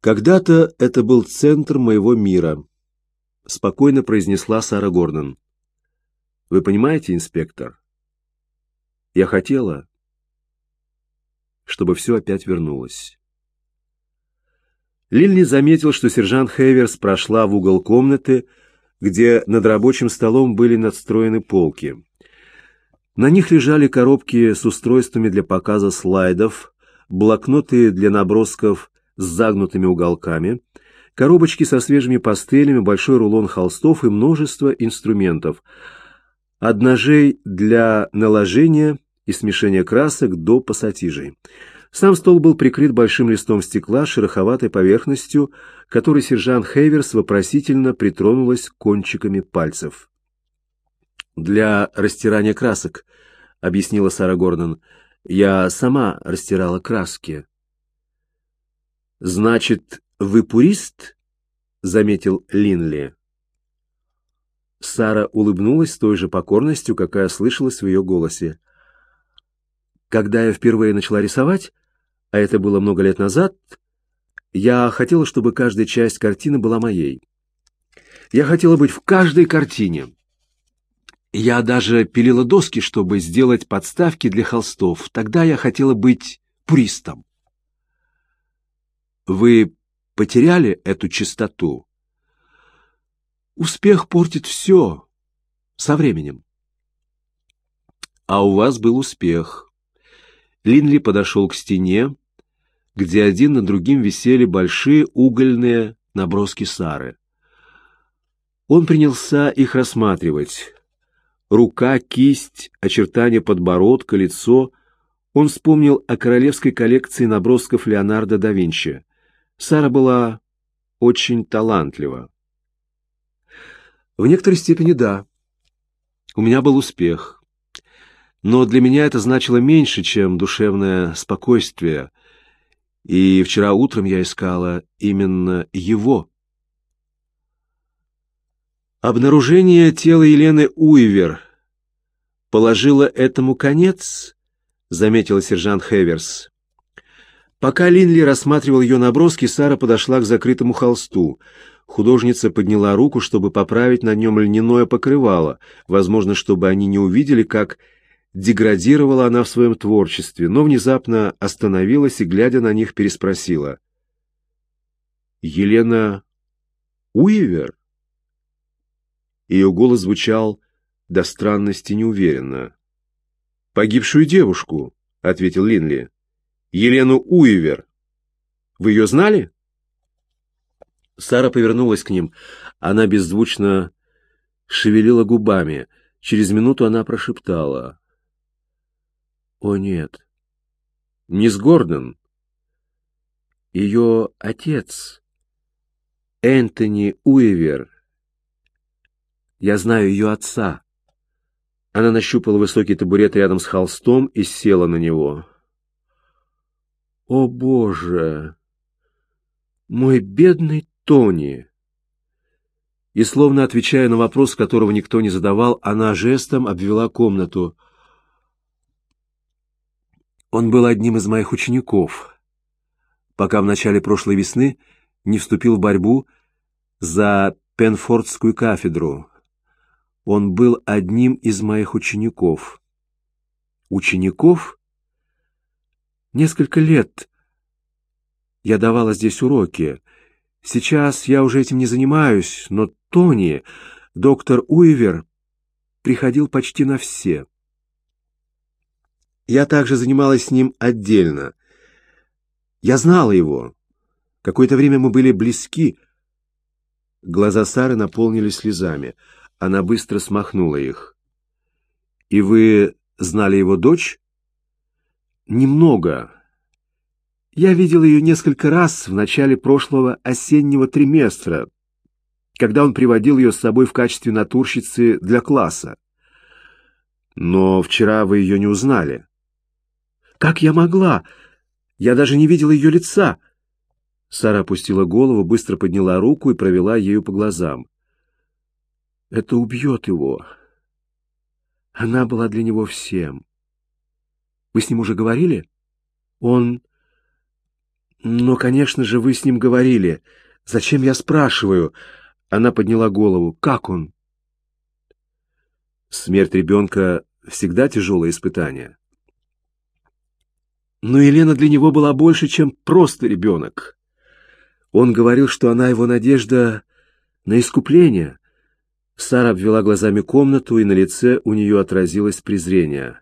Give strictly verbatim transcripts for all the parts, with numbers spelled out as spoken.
«Когда-то это был центр моего мира», — спокойно произнесла Сара Гордон. «Вы понимаете, инспектор, я хотела, чтобы все опять вернулось». Линли заметил, что сержант Хейверс прошла в угол комнаты, где над рабочим столом были надстроены полки. На них лежали коробки с устройствами для показа слайдов, блокноты для набросков с загнутыми уголками, коробочки со свежими пастелями, большой рулон холстов и множество инструментов, от ножей для наложения и смешения красок до пассатижей. Сам стол был прикрыт большим листом стекла с шероховатой поверхностью, к которой сержант Хейверс вопросительно притронулась кончиками пальцев. «Для растирания красок», — объяснила Сара Гордон. «Я сама растирала краски». «Значит, вы пурист?» — заметил Линли. Сара улыбнулась с той же покорностью, какая слышалась в ее голосе. «Когда я впервые начала рисовать, а это было много лет назад, я хотела, чтобы каждая часть картины была моей. Я хотела быть в каждой картине. Я даже пилила доски, чтобы сделать подставки для холстов. Тогда я хотела быть пуристом». «Вы потеряли эту чистоту?» «Успех портит все со временем». «А у вас был успех». Линли подошел к стене, где один над другим висели большие угольные наброски Сары. Он принялся их рассматривать. Рука, кисть, очертания подбородка, лицо. Он вспомнил о королевской коллекции набросков Леонардо да Винчи. Сара была очень талантлива. В некоторой степени да. У меня был успех. Но для меня это значило меньше, чем душевное спокойствие. И вчера утром я искала именно его. Обнаружение тела Елены Уивер положило этому конец, заметила сержант Хейверс. Пока Линли рассматривал ее наброски, Сара подошла к закрытому холсту. Художница подняла руку, чтобы поправить на нем льняное покрывало, возможно, чтобы они не увидели, как деградировала она в своем творчестве, но внезапно остановилась и, глядя на них, переспросила. «Елена Уивер?» Ее голос звучал до странности неуверенно. «Погибшую девушку», — ответил Линли. «Елену Уивер. Вы ее знали?» Сара повернулась к ним. Она беззвучно шевелила губами. Через минуту она прошептала. «О, нет. Мисс Гордон. Ее отец, Энтони Уивер. Я знаю ее отца». Она нащупала высокий табурет рядом с холстом и села на него. «О, Боже! Мой бедный Тони!» И, словно отвечая на вопрос, которого никто не задавал, она жестом обвела комнату. «Он был одним из моих учеников, пока в начале прошлой весны не вступил в борьбу за Пенфордскую кафедру. Он был одним из моих учеников». «Учеников?» «Несколько лет я давала здесь уроки. Сейчас я уже этим не занимаюсь, но Тони, доктор Уивер, приходил почти на все. Я также занималась с ним отдельно. Я знала его. Какое-то время мы были близки». Глаза Сары наполнились слезами. Она быстро смахнула их. «И вы знали его дочь?» «Немного. Я видел ее несколько раз в начале прошлого осеннего триместра, когда он приводил ее с собой в качестве натурщицы для класса. Но вчера вы ее не узнали». «Как я могла? Я даже не видела ее лица». Сара опустила голову, быстро подняла руку и провела ею по глазам. «Это убьет его. Она была для него всем. Вы с ним уже говорили? Он Но, конечно же, вы с ним говорили. Зачем я спрашиваю? Она подняла голову. Как он? Смерть ребенка всегда тяжелое испытание. Но Елена для него была больше, чем просто ребенок. Он говорил, что она его надежда на искупление. Сара обвела глазами комнату, и на лице у нее отразилось презрение.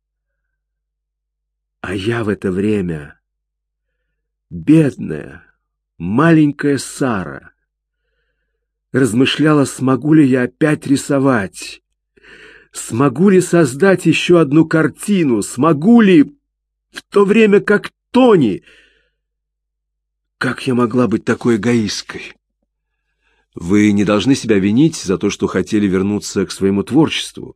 А я в это время, бедная, маленькая Сара, размышляла, смогу ли я опять рисовать, смогу ли создать еще одну картину, смогу ли, в то время как Тони. Как я могла быть такой эгоисткой? Вы не должны себя винить за то, что хотели вернуться к своему творчеству.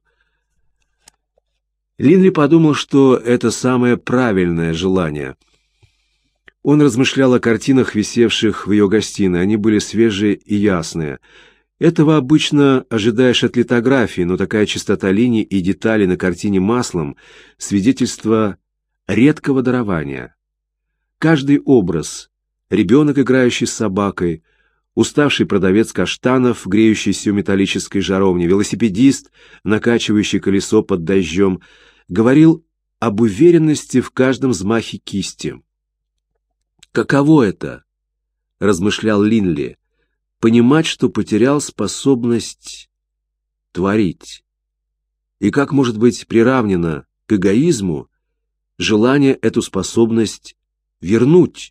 Линли подумал, что это самое правильное желание. Он размышлял о картинах, висевших в ее гостиной. Они были свежие и ясные. Этого обычно ожидаешь от литографии, но такая чистота линий и деталей на картине маслом — свидетельство редкого дарования. Каждый образ — ребенок, играющий с собакой, уставший продавец каштанов, греющийся у металлической жаровни, велосипедист, накачивающий колесо под дождем — говорил об уверенности в каждом взмахе кисти. «Каково это?» — размышлял Линли. «Понимать, что потерял способность творить. И как может быть приравнено к эгоизму желание эту способность вернуть?»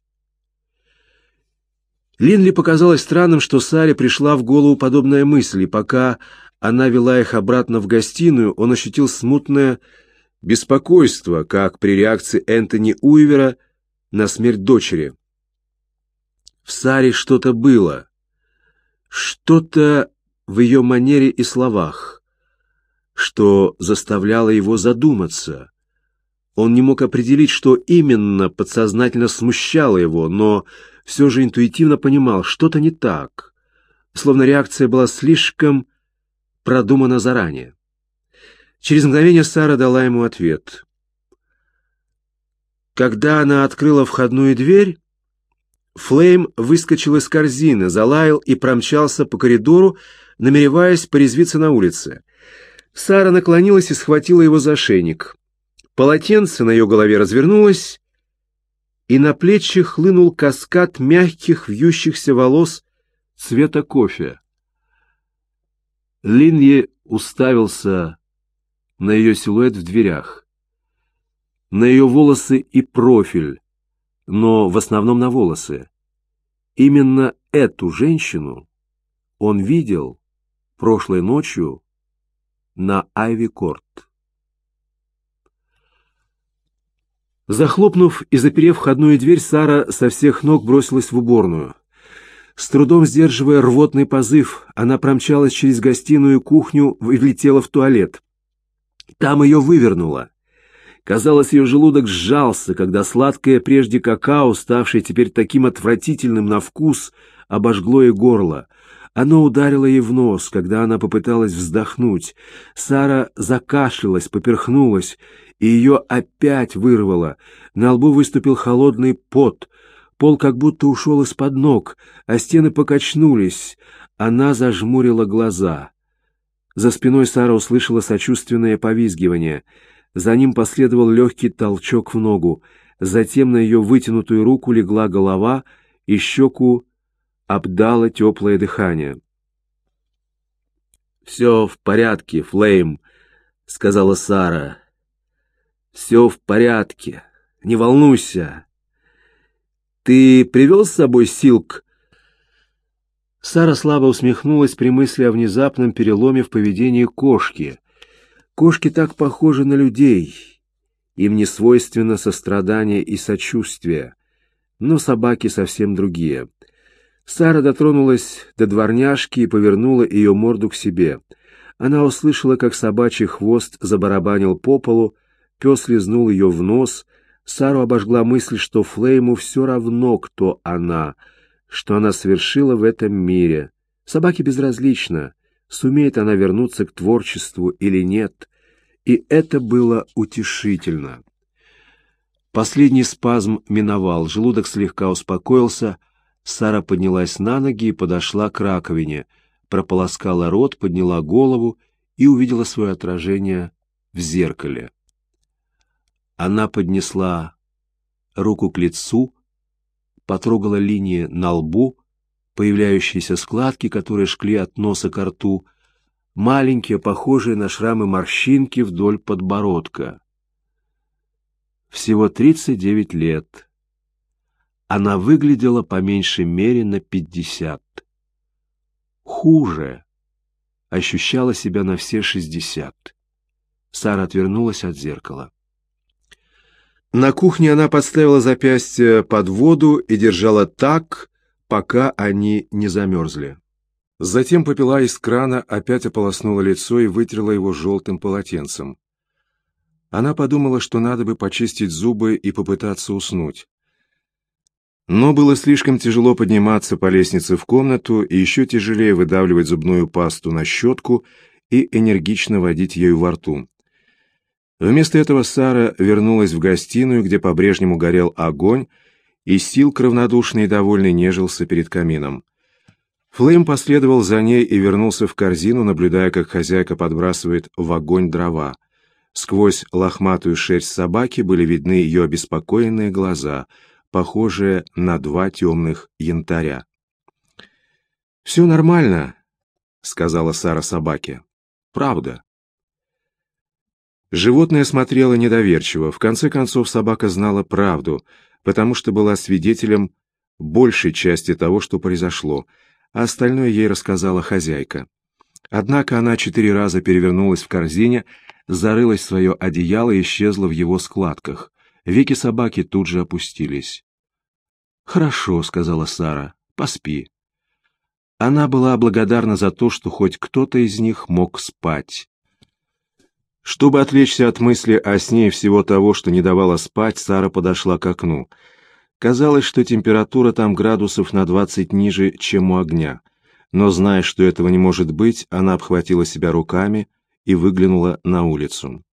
Линли показалось странным, что Саре пришла в голову подобная мысль, и пока она вела их обратно в гостиную, он ощутил смутное беспокойство, как при реакции Энтони Уивера на смерть дочери. В Саре что-то было, что-то в ее манере и словах, что заставляло его задуматься. Он не мог определить, что именно подсознательно смущало его, но все же интуитивно понимал, что-то не так, словно реакция была слишком продумана заранее. Через мгновение Сара дала ему ответ. Когда она открыла входную дверь, Флейм выскочил из корзины, залаял и промчался по коридору, намереваясь порезвиться на улице. Сара наклонилась и схватила его за ошейник. Полотенце на ее голове развернулось, и на плечи хлынул каскад мягких вьющихся волос цвета кофе. Линли уставился на ее силуэт в дверях, на ее волосы и профиль, но в основном на волосы. Именно эту женщину он видел прошлой ночью на Айви-Корт. Захлопнув и заперев входную дверь, Сара со всех ног бросилась в уборную. С трудом сдерживая рвотный позыв, она промчалась через гостиную и кухню и влетела в туалет. Там ее вывернуло. Казалось, ее желудок сжался, когда сладкое прежде какао, ставшее теперь таким отвратительным на вкус, обожгло ей горло. Оно ударило ей в нос, когда она попыталась вздохнуть. Сара закашлялась, поперхнулась, и ее опять вырвало. На лбу выступил холодный пот. Пол как будто ушел из-под ног, а стены покачнулись. Она зажмурила глаза. За спиной Сара услышала сочувственное повизгивание. За ним последовал легкий толчок в ногу. Затем на ее вытянутую руку легла голова, и щеку обдало теплое дыхание. «Все в порядке, Флейм», — сказала Сара. «Все в порядке. Не волнуйся. Ты привел с собой Силк?» Сара слабо усмехнулась при мысли о внезапном переломе в поведении кошки. Кошки так похожи на людей. Им не свойственно сострадание и сочувствие, но собаки совсем другие. Сара дотронулась до дворняжки и повернула ее морду к себе. Она услышала, как собачий хвост забарабанил по полу, пес лизнул ее в нос. Сару обожгла мысль, что Флейму все равно, кто она, что она совершила в этом мире. Собаке безразлично, сумеет она вернуться к творчеству или нет, и это было утешительно. Последний спазм миновал, желудок слегка успокоился. Сара поднялась на ноги и подошла к раковине, прополоскала рот, подняла голову и увидела свое отражение в зеркале. Она поднесла руку к лицу, потрогала линии на лбу, появляющиеся складки, которые шли от носа к рту, маленькие, похожие на шрамы морщинки вдоль подбородка. Всего тридцать девять лет. Она выглядела по меньшей мере на пятьдесят. Хуже. Ощущала себя на все шестьдесят. Сара отвернулась от зеркала. На кухне она подставила запястье под воду и держала так, пока они не замерзли. Затем попила из крана, опять ополоснула лицо и вытерла его желтым полотенцем. Она подумала, что надо бы почистить зубы и попытаться уснуть. Но было слишком тяжело подниматься по лестнице в комнату и еще тяжелее выдавливать зубную пасту на щетку и энергично водить ею во рту. Вместо этого Сара вернулась в гостиную, где по-прежнему горел огонь, и Силк, равнодушный и довольный, нежился перед камином. Флейм последовал за ней и вернулся в корзину, наблюдая, как хозяйка подбрасывает в огонь дрова. Сквозь лохматую шерсть собаки были видны ее обеспокоенные глаза, похожие на два темных янтаря. «Все нормально», — сказала Сара собаке. «Правда». Животное смотрело недоверчиво. В конце концов, собака знала правду, потому что была свидетелем большей части того, что произошло, а остальное ей рассказала хозяйка. Однако она четыре раза перевернулась в корзине, зарылась в свое одеяло и исчезла в его складках. Веки собаки тут же опустились. «Хорошо», — сказала Сара, — «поспи». Она была благодарна за то, что хоть кто-то из них мог спать. Чтобы отвлечься от мысли о сне и всего того, что не давало спать, Сара подошла к окну. Казалось, что температура там градусов на двадцать ниже, чем у огня. Но, зная, что этого не может быть, она обхватила себя руками и выглянула на улицу.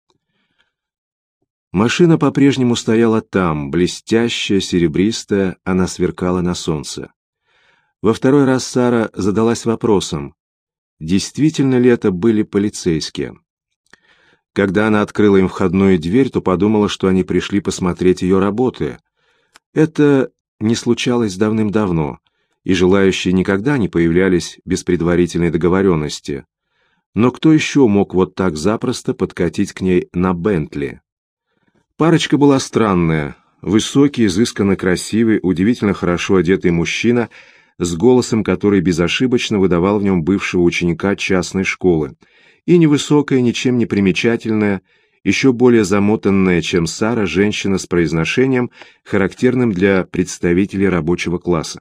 Машина по-прежнему стояла там, блестящая, серебристая, она сверкала на солнце. Во второй раз Сара задалась вопросом, действительно ли это были полицейские. Когда она открыла им входную дверь, то подумала, что они пришли посмотреть ее работы. Это не случалось давным-давно, и желающие никогда не появлялись без предварительной договоренности. Но кто еще мог вот так запросто подкатить к ней на Бентли? Парочка была странная. Высокий, изысканно красивый, удивительно хорошо одетый мужчина с голосом, который безошибочно выдавал в нем бывшего ученика частной школы, и невысокая, ничем не примечательная, еще более замотанная, чем Сара, женщина с произношением, характерным для представителей рабочего класса.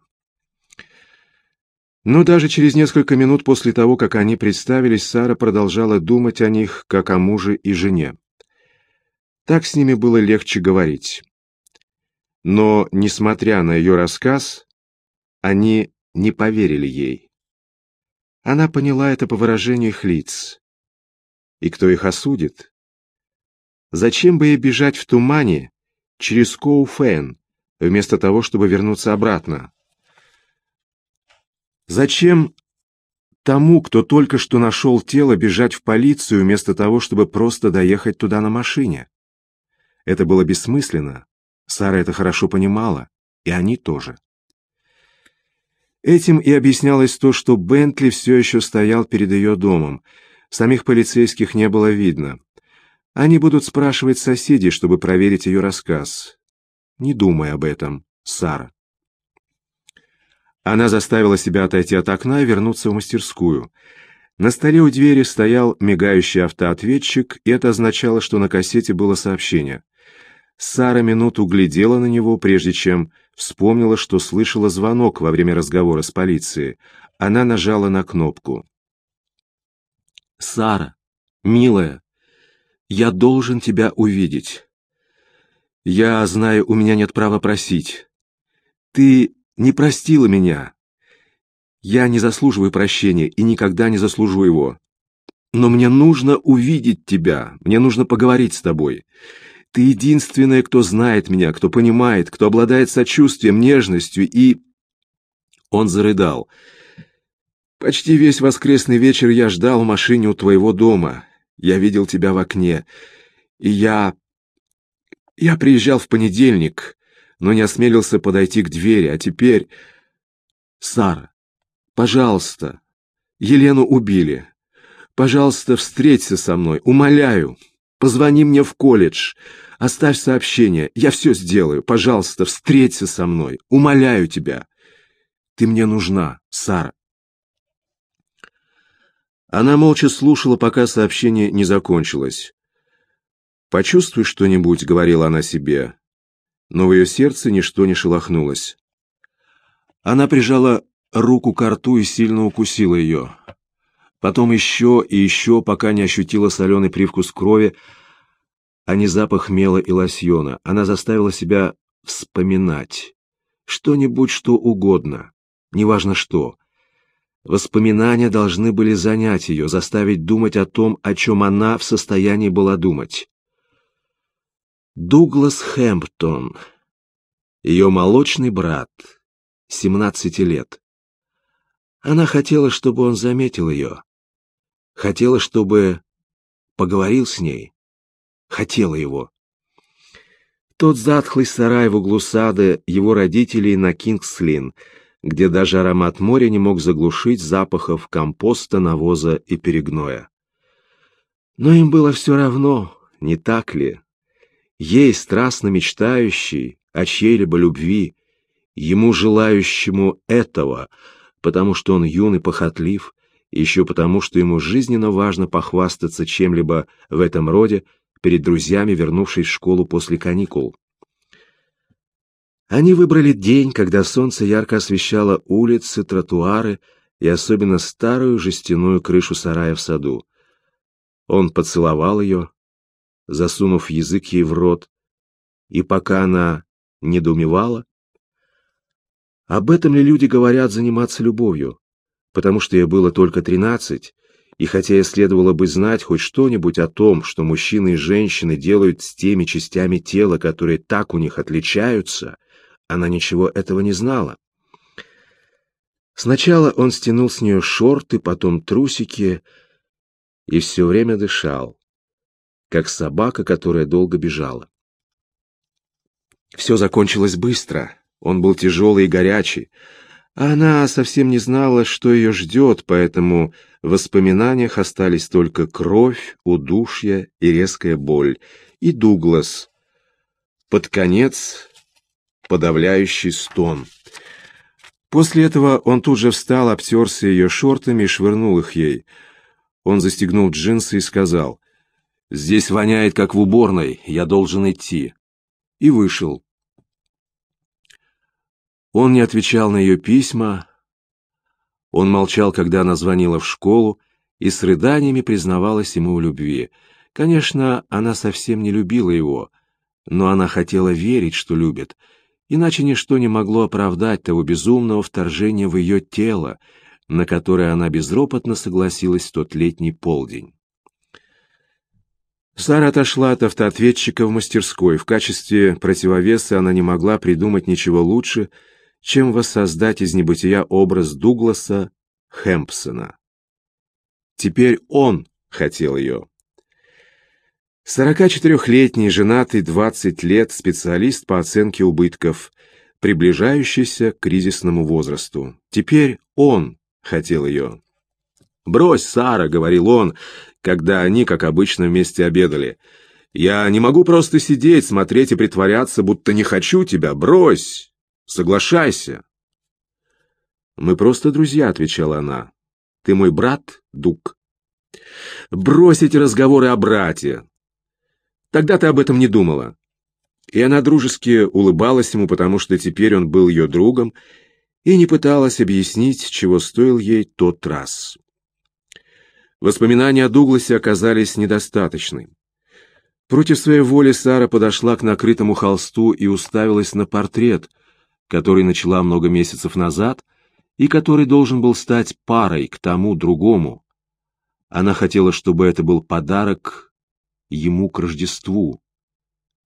Но даже через несколько минут после того, как они представились, Сара продолжала думать о них, как о муже и жене. Так с ними было легче говорить. Но, несмотря на ее рассказ, они не поверили ей. Она поняла это по выражению их лиц. И кто их осудит? Зачем бы ей бежать в тумане через Коу-Фэн, вместо того, чтобы вернуться обратно? Зачем тому, кто только что нашел тело, бежать в полицию, вместо того, чтобы просто доехать туда на машине? Это было бессмысленно. Сара это хорошо понимала, и они тоже. Этим и объяснялось то, что Бентли все еще стоял перед ее домом. Самих полицейских не было видно. Они будут спрашивать соседей, чтобы проверить ее рассказ. Не думай об этом, Сара. Она заставила себя отойти от окна и вернуться в мастерскую. На столе у двери стоял мигающий автоответчик, и это означало, что на кассете было сообщение. Сара минуту глядела на него, прежде чем вспомнила, что слышала звонок во время разговора с полицией. Она нажала на кнопку. «Сара, милая, я должен тебя увидеть. Я знаю, у меня нет права просить. Ты не простила меня. Я не заслуживаю прощения и никогда не заслужу его. Но мне нужно увидеть тебя, мне нужно поговорить с тобой. Ты единственная, кто знает меня, кто понимает, кто обладает сочувствием, нежностью и...» Он зарыдал. «Почти весь воскресный вечер я ждал в машине у твоего дома. Я видел тебя в окне. И я... Я приезжал в понедельник, но не осмелился подойти к двери. А теперь... Сара, пожалуйста, Елену убили. Пожалуйста, встреться со мной, умоляю. Позвони мне в колледж, оставь сообщение, я все сделаю. Пожалуйста, встреться со мной, умоляю тебя. Ты мне нужна, Сара». Она молча слушала, пока сообщение не закончилось. «Почувствуй что-нибудь», — говорила она себе, но в ее сердце ничто не шелохнулось. Она прижала руку к рту и сильно укусила ее. Потом еще и еще, пока не ощутила соленый привкус крови, а не запах мела и лосьона. Она заставила себя вспоминать что-нибудь, что угодно, неважно что. Воспоминания должны были занять ее, заставить думать о том, о чем она в состоянии была думать. Дуглас Хэмптон, ее молочный брат, семнадцати лет. Она хотела, чтобы он заметил ее. Хотела, чтобы поговорил с ней. Хотела его. Тот затхлый сарай в углу сада его родителей на Кингс-Линн, где даже аромат моря не мог заглушить запахов компоста, навоза и перегноя. Но им было все равно, не так ли? Ей, страстно мечтающей о чьей-либо любви, ему желающему этого, потому что он юн и похотлив, и еще потому, что ему жизненно важно похвастаться чем-либо в этом роде перед друзьями, вернувшись в школу после каникул. Они выбрали день, когда солнце ярко освещало улицы, тротуары и особенно старую жестяную крышу сарая в саду. Он поцеловал ее, засунув язык ей в рот, и пока она недоумевала, об этом ли люди говорят заниматься любовью, потому что ей было только тринадцать, и хотя ей следовало бы знать хоть что-нибудь о том, что мужчины и женщины делают с теми частями тела, которые так у них отличаются, она ничего этого не знала. Сначала он стянул с нее шорты, потом трусики, и все время дышал, как собака, которая долго бежала. Все закончилось быстро, он был тяжелый и горячий, а она совсем не знала, что ее ждет, поэтому в воспоминаниях остались только кровь, удушье и резкая боль, и Дуглас. Под конец подавляющий стон. После этого он тут же встал, обтерся ее шортами и швырнул их ей. Он застегнул джинсы и сказал: «Здесь воняет, как в уборной, я должен идти». И вышел. Он не отвечал на ее письма. Он молчал, когда она звонила в школу, и с рыданиями признавалась ему в любви. Конечно, она совсем не любила его, но она хотела верить, что любит, иначе ничто не могло оправдать того безумного вторжения в ее тело, на которое она безропотно согласилась в тот летний полдень. Сара отошла от автоответчика в мастерской. В качестве противовеса она не могла придумать ничего лучше, чем воссоздать из небытия образ Дугласа Хэмпсона. Теперь он хотел ее. сорокачетырехлетний, женатый, двадцать лет, специалист по оценке убытков, приближающийся к кризисному возрасту. Теперь он хотел ее. «Брось, Сара», — говорил он, когда они, как обычно, вместе обедали. «Я не могу просто сидеть, смотреть и притворяться, будто не хочу тебя. Брось! Соглашайся!» «Мы просто друзья», — отвечала она. «Ты мой брат, Дуг». «Брось эти разговоры о брате. Тогда ты об этом не думала». И она дружески улыбалась ему, потому что теперь он был ее другом, и не пыталась объяснить, чего стоил ей тот раз. Воспоминания о Дугласе оказались недостаточны. Против своей воли Сара подошла к накрытому холсту и уставилась на портрет, который начала много месяцев назад и который должен был стать парой к тому другому. Она хотела, чтобы это был подарок ему к Рождеству.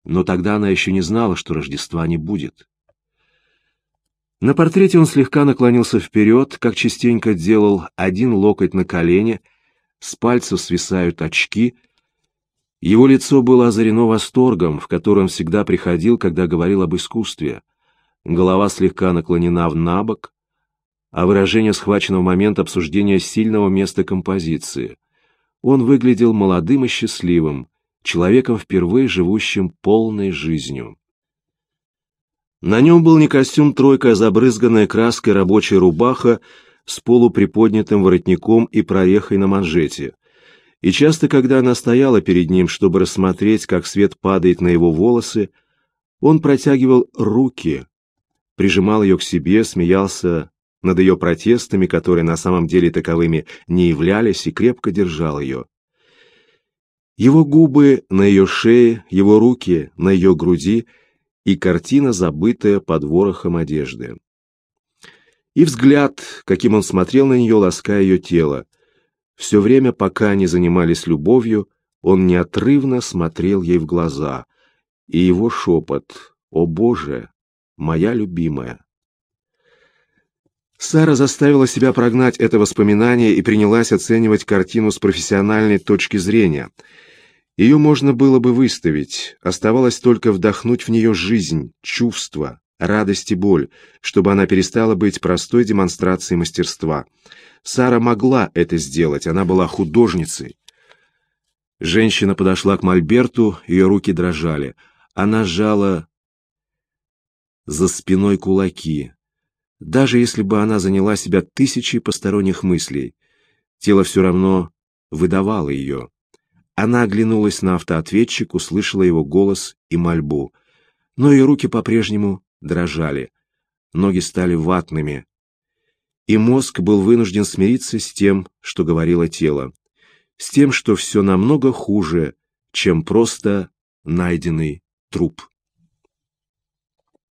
Но тогда она еще не знала, что Рождества не будет. На портрете он слегка наклонился вперед, как частенько делал, один локоть на колене, с пальцев свисают очки. Его лицо было озарено восторгом, в который он всегда приходил, когда говорил об искусстве. Голова слегка наклонена набок, а выражение схвачено в момент обсуждения сильного места композиции. Он выглядел молодым и счастливым, человеком, впервые живущим полной жизнью. На нем был не костюм-тройка, а забрызганная краской рабочая рубаха с полуприподнятым воротником и прорехой на манжете. И часто, когда она стояла перед ним, чтобы рассмотреть, как свет падает на его волосы, он протягивал руки, прижимал ее к себе, смеялся над ее протестами, которые на самом деле таковыми не являлись, и крепко держал ее. Его губы на ее шее, его руки на ее груди и картина, забытая под ворохом одежды. И взгляд, каким он смотрел на нее, лаская ее тело. Все время, пока они занимались любовью, он неотрывно смотрел ей в глаза, и его шепот: «О Боже, моя любимая!» Сара заставила себя прогнать это воспоминание и принялась оценивать картину с профессиональной точки зрения. Ее можно было бы выставить, оставалось только вдохнуть в нее жизнь, чувства, радость и боль, чтобы она перестала быть простой демонстрацией мастерства. Сара могла это сделать, она была художницей. Женщина подошла к мольберту, ее руки дрожали. Она сжала за спиной кулаки. Даже если бы она заняла себя тысячей посторонних мыслей, тело все равно выдавало ее. Она оглянулась на автоответчик, услышала его голос и мольбу. Но ее руки по-прежнему дрожали, ноги стали ватными, и мозг был вынужден смириться с тем, что говорило тело, с тем, что все намного хуже, чем просто найденный труп.